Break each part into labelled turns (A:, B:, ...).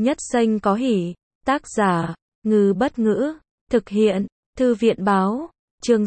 A: Nhất xanh có hỉ. Tác giả, Ngư Bất Ngữ. Thực hiện, Thư viện Báo. Chương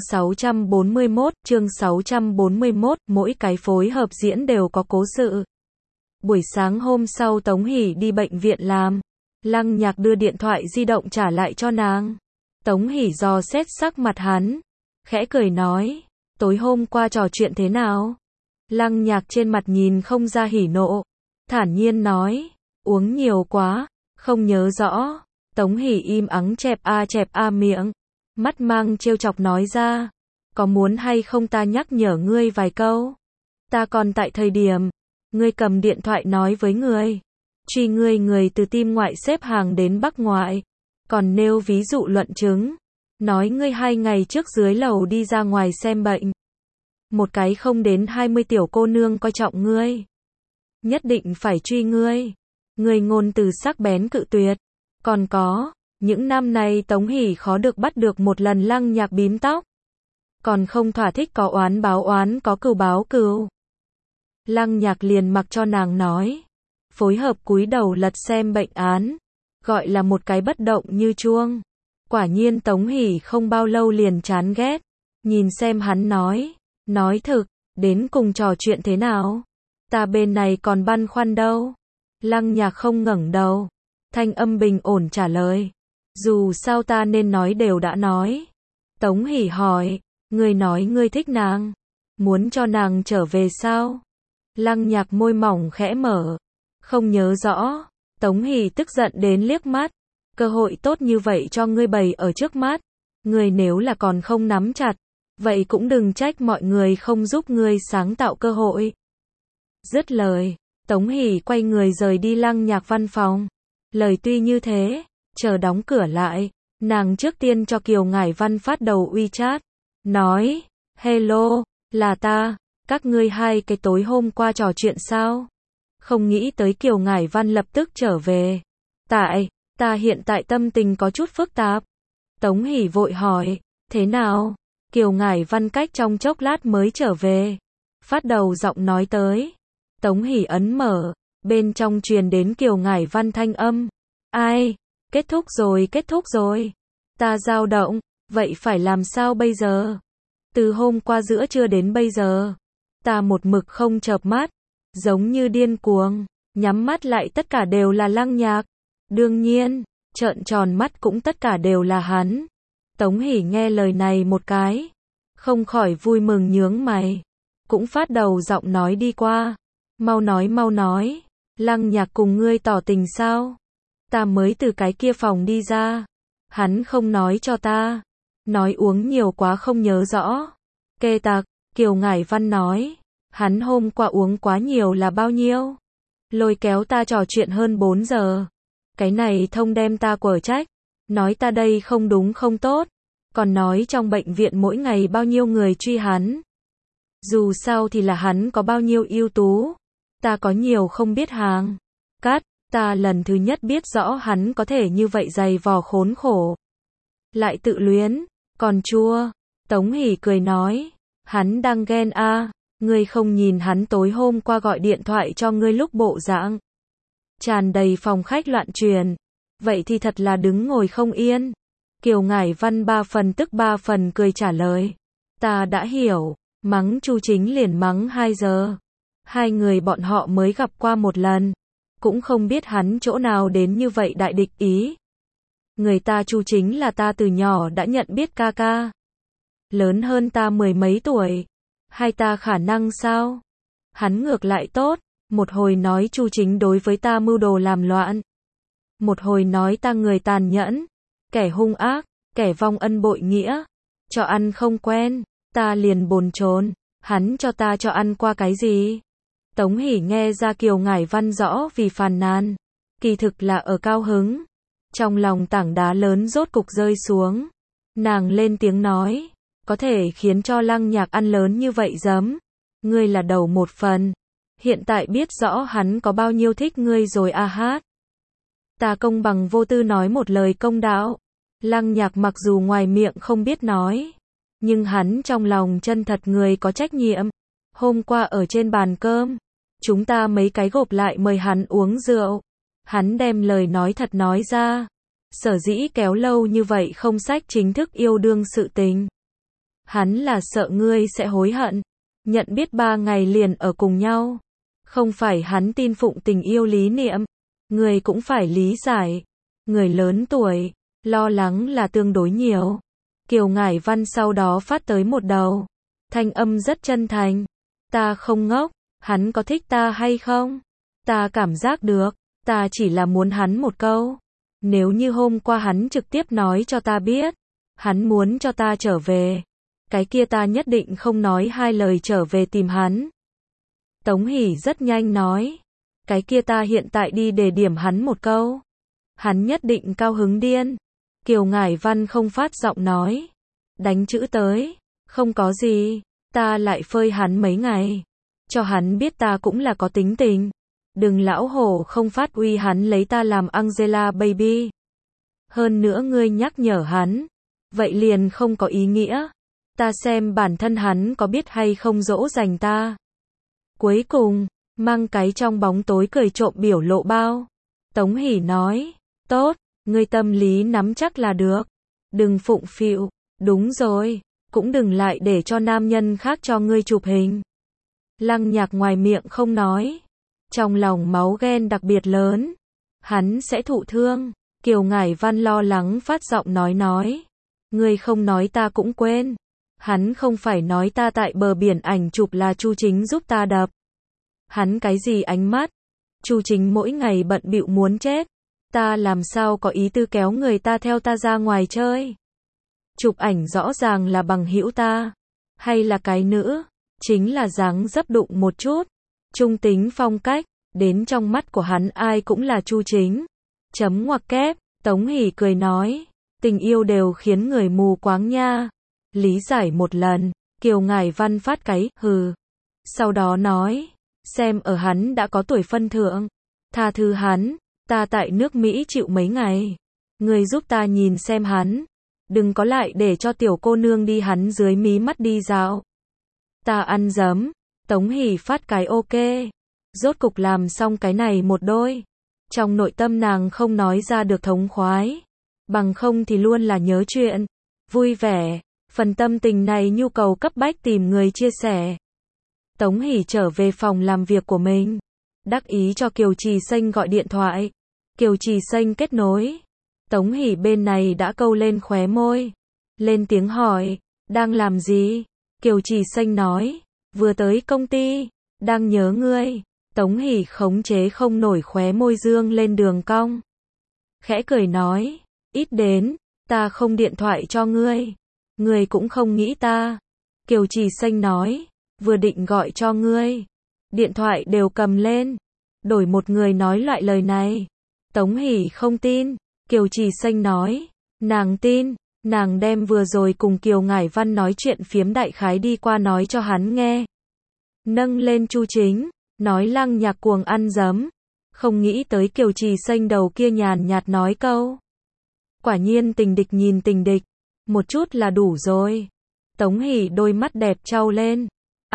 A: 641, mỗi cái phối hợp diễn đều có cố sự. Buổi sáng hôm sau Tống Hỷ đi bệnh viện làm. Lăng Nhạc đưa điện thoại di động trả lại cho nàng. Tống Hỷ dò xét sắc mặt hắn, khẽ cười nói, tối hôm qua trò chuyện thế nào? Lăng Nhạc trên mặt nhìn không ra hỉ nộ, thản nhiên nói, uống nhiều quá, không nhớ rõ. Tống Hỷ im ắng chẹp a miệng, mắt mang trêu chọc nói ra, có muốn hay không ta nhắc nhở ngươi vài câu? Ta còn tại thời điểm, ngươi cầm điện thoại nói với người, truy người từ Tim ngoại xếp hàng đến Bắc ngoại, còn nêu ví dụ luận chứng, nói ngươi 2 ngày trước dưới lầu đi ra ngoài xem bệnh. Một cái không đến 20 tiểu cô nương coi trọng ngươi, nhất định phải truy ngươi. Ngươi ngôn từ sắc bén cự tuyệt. Còn có, những năm này Tống Hỷ khó được bắt được một lần Lăng Nhạc bím tóc. Còn không thỏa thích có oán báo oán có cừu báo cừu. Lăng Nhạc liền mặc cho nàng nói. Phối hợp cúi đầu lật xem bệnh án. Gọi là một cái bất động như chuông. Quả nhiên Tống Hỷ không bao lâu liền chán ghét. Nhìn xem hắn nói thực, đến cùng trò chuyện thế nào? Ta bên này còn băn khoăn đâu. Lăng Nhạc không ngẩng đầu. Thanh âm bình ổn trả lời. Dù sao ta nên nói đều đã nói. Tống Hỷ hỏi, ngươi nói ngươi thích nàng, muốn cho nàng trở về sao? Lăng Nhạc môi mỏng khẽ mở, không nhớ rõ. Tống Hỷ tức giận đến liếc mắt, cơ hội tốt như vậy cho ngươi bày ở trước mắt, ngươi nếu là còn không nắm chặt, vậy cũng đừng trách mọi người không giúp ngươi sáng tạo cơ hội. Dứt lời, Tống Hỷ quay người rời đi Lăng Nhạc văn phòng. Lời tuy như thế, chờ đóng cửa lại, nàng trước tiên cho Kiều Ngải Văn phát đầu WeChat, nói, hello, là ta, các ngươi hai cái tối hôm qua trò chuyện sao? Không nghĩ tới Kiều Ngải Văn lập tức trở về. Ta hiện tại tâm tình có chút phức tạp. Tống Hỷ vội hỏi, thế nào? Kiều Ngải Văn cách trong chốc lát mới trở về. Phát đầu giọng nói tới. Tống Hỷ ấn mở, bên trong truyền đến Kiều Ngải Văn thanh âm. Ai? Kết thúc rồi. Ta dao động, vậy phải làm sao bây giờ? Từ hôm qua giữa trưa đến bây giờ, ta một mực không chợp mắt, giống như điên cuồng, nhắm mắt lại tất cả đều là Lăng Nhạc. Đương nhiên, trợn tròn mắt cũng tất cả đều là hắn. Tống Hỷ nghe lời này một cái, không khỏi vui mừng nhướng mày, cũng phát đầu giọng nói đi qua. Mau nói, Lăng Nhạc cùng ngươi tỏ tình sao? Ta mới từ cái kia phòng đi ra, hắn không nói cho ta, nói uống nhiều quá không nhớ rõ. Kê tặc, Kiều Ngải Văn nói, hắn hôm qua uống quá nhiều là bao nhiêu? Lôi kéo ta trò chuyện hơn 4 giờ. Cái này thông đem ta quở trách, nói ta đây không đúng không tốt, còn nói trong bệnh viện mỗi ngày bao nhiêu người truy hắn. Dù sao thì là hắn có bao nhiêu ưu tú, ta có nhiều không biết hàng. Ta lần thứ nhất biết rõ hắn có thể như vậy dày vò khốn khổ. Lại tự luyến, còn chua. Tống Hỷ cười nói, hắn đang ghen a, ngươi không nhìn hắn tối hôm qua gọi điện thoại cho ngươi lúc bộ dạng tràn đầy phòng khách loạn truyền, vậy thì thật là đứng ngồi không yên. Kiều Ngải Văn 3 phần tức 3 phần cười trả lời, ta đã hiểu, mắng Chu Chính liền mắng 2 giờ. 2 người bọn họ mới gặp qua một lần, cũng không biết hắn chỗ nào đến như vậy đại địch ý. Người ta Chu Chính là ta từ nhỏ đã nhận biết ca ca, lớn hơn ta 10 mấy tuổi, hay ta khả năng sao? Hắn ngược lại tốt, một hồi nói Chu Chính đối với ta mưu đồ làm loạn, một hồi nói ta người tàn nhẫn, kẻ hung ác, kẻ vong ân bội nghĩa, cho ăn không quen, ta liền bồn chồn, hắn cho ta cho ăn qua cái gì? Tống Hỷ nghe ra Kiều Ngải Văn rõ vì phàn nàn, kỳ thực là ở cao hứng. Trong lòng tảng đá lớn rốt cục rơi xuống. Nàng lên tiếng nói, có thể khiến cho Lăng Nhạc ăn lớn như vậy giấm. Ngươi là đầu một phần. Hiện tại biết rõ hắn có bao nhiêu thích ngươi rồi a hát. Ta công bằng vô tư nói một lời công đạo. Lăng Nhạc mặc dù ngoài miệng không biết nói, nhưng hắn trong lòng chân thật người có trách nhiệm. Hôm qua ở trên bàn cơm, chúng ta mấy cái gộp lại mời hắn uống rượu. Hắn đem lời nói thật nói ra. Sở dĩ kéo lâu như vậy không sách chính thức yêu đương sự tình. Hắn là sợ ngươi sẽ hối hận. Nhận biết 3 ngày liền ở cùng nhau. Không phải hắn tin phụng tình yêu lý niệm. Người cũng phải lý giải. Người lớn tuổi, lo lắng là tương đối nhiều. Kiều Ngải Văn sau đó phát tới một đầu. Thanh âm rất chân thành. Ta không ngốc, hắn có thích ta hay không? Ta cảm giác được, ta chỉ là muốn hắn một câu. Nếu như hôm qua hắn trực tiếp nói cho ta biết, hắn muốn cho ta trở về. Cái kia ta nhất định không nói 2 lời trở về tìm hắn. Tống Hỷ rất nhanh nói. Cái kia ta hiện tại đi đề điểm hắn một câu. Hắn nhất định cao hứng điên. Kiều Ngải Văn không phát giọng nói. Đánh chữ tới. Không có gì. Ta lại phơi hắn mấy ngày. Cho hắn biết ta cũng là có tính tình. Đừng lão hổ không phát uy hắn lấy ta làm Angela baby. Hơn nữa ngươi nhắc nhở hắn. Vậy liền không có ý nghĩa. Ta xem bản thân hắn có biết hay không dỗ dành ta. Cuối cùng, mang cái trong bóng tối cười trộm biểu lộ bao. Tống Hỷ nói. Tốt, ngươi tâm lý nắm chắc là được. Đừng phụng phịu. Đúng rồi. Cũng đừng lại để cho nam nhân khác cho ngươi chụp hình. Lăng Nhạc ngoài miệng không nói. Trong lòng máu ghen đặc biệt lớn. Hắn sẽ thụ thương. Kiều Ngải Văn lo lắng phát giọng nói. Ngươi không nói ta cũng quên. Hắn không phải nói ta tại bờ biển ảnh chụp là Chu Chính giúp ta đập. Hắn cái gì ánh mắt? Chu Chính mỗi ngày bận bịu muốn chết. Ta làm sao có ý tư kéo người ta theo ta ra ngoài chơi? Chụp ảnh rõ ràng là bằng hữu ta. Hay là cái nữ? Chính là dáng dấp đụng một chút. Trung tính phong cách. Đến trong mắt của hắn ai cũng là Chu Chính. Chấm ngoặc kép. Tống Hỷ cười nói. Tình yêu đều khiến người mù quáng nha. Lý giải một lần. Kiều Ngải Văn phát cái hừ. Sau đó nói. Xem ở hắn đã có tuổi phân thượng. Tha thứ hắn. Ta tại nước Mỹ chịu mấy ngày. Người giúp ta nhìn xem hắn. Đừng có lại để cho tiểu cô nương đi hắn dưới mí mắt đi dạo. Ta ăn dấm. Tống Hỷ phát cái ok. Rốt cục làm xong cái này một đôi. Trong nội tâm nàng không nói ra được thống khoái. Bằng không thì luôn là nhớ chuyện. Vui vẻ. Phần tâm tình này nhu cầu cấp bách tìm người chia sẻ. Tống Hỷ trở về phòng làm việc của mình. Đắc ý cho Kiều Trì Xanh gọi điện thoại. Kiều Trì Xanh kết nối. Tống Hỷ bên này đã câu lên khóe môi. Lên tiếng hỏi. Đang làm gì? Kiều Trì Xanh nói. Vừa tới công ty. Đang nhớ ngươi. Tống Hỷ khống chế không nổi khóe môi dương lên đường cong. Khẽ cười nói. Ít đến. Ta không điện thoại cho ngươi. Ngươi cũng không nghĩ ta. Kiều Trì Xanh nói. Vừa định gọi cho ngươi. Điện thoại đều cầm lên. Đổi một người nói loại lời này. Tống Hỷ không tin. Kiều Trì Xanh nói. Nàng tin. Nàng đem vừa rồi cùng Kiều Ngải Văn nói chuyện phiếm đại khái đi qua nói cho hắn nghe. Nâng lên Chu Chính. Nói Lăng Nhạc cuồng ăn dấm. Không nghĩ tới Kiều Trì Xanh đầu kia nhàn nhạt nói câu. Quả nhiên tình địch nhìn tình địch. Một chút là đủ rồi. Tống Hỷ đôi mắt đẹp trao lên.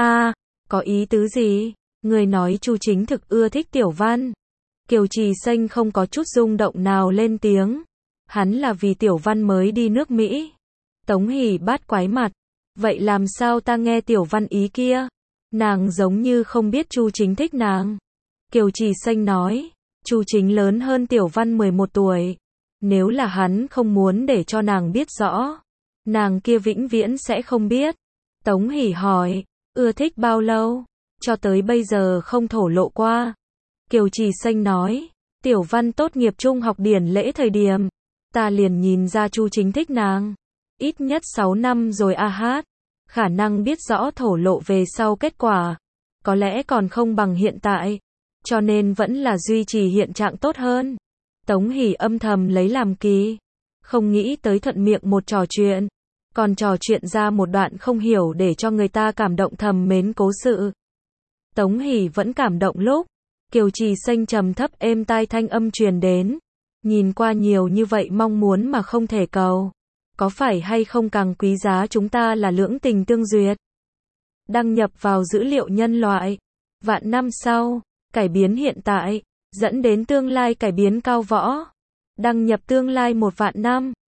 A: Có ý tứ gì? Người nói Chu Chính thực ưa thích Tiểu Văn. Kiều Trì Xanh không có chút rung động nào lên tiếng. Hắn là vì Tiểu Văn mới đi nước Mỹ. Tống Hỷ bát quái mặt. Vậy làm sao ta nghe Tiểu Văn ý kia? Nàng giống như không biết Chu Chính thích nàng. Kiều Trì Xanh nói. Chu Chính lớn hơn Tiểu Văn 11 tuổi. Nếu là hắn không muốn để cho nàng biết rõ, nàng kia vĩnh viễn sẽ không biết. Tống Hỷ hỏi. Ưa thích bao lâu? Cho tới bây giờ không thổ lộ qua. Kiều Trì Xanh nói. Tiểu Văn tốt nghiệp trung học điển lễ thời điểm. Ta liền nhìn ra Chu Chính thích nàng. Ít nhất 6 năm rồi hát. Khả năng biết rõ thổ lộ về sau kết quả. Có lẽ còn không bằng hiện tại. Cho nên vẫn là duy trì hiện trạng tốt hơn. Tống Hỷ âm thầm lấy làm kỳ. Không nghĩ tới thuận miệng một trò chuyện. Còn trò chuyện ra một đoạn không hiểu để cho người ta cảm động thầm mến cố sự. Tống Hỷ vẫn cảm động lúc. Kiều Trì Xanh trầm thấp êm tai thanh âm truyền đến. Nhìn qua nhiều như vậy mong muốn mà không thể cầu. Có phải hay không càng quý giá chúng ta là lưỡng tình tương duyệt. Đăng nhập vào dữ liệu nhân loại. Vạn năm sau. Cải biến hiện tại. dẫn đến tương lai cải biến cao võ. Đăng nhập tương lai 1 vạn năm.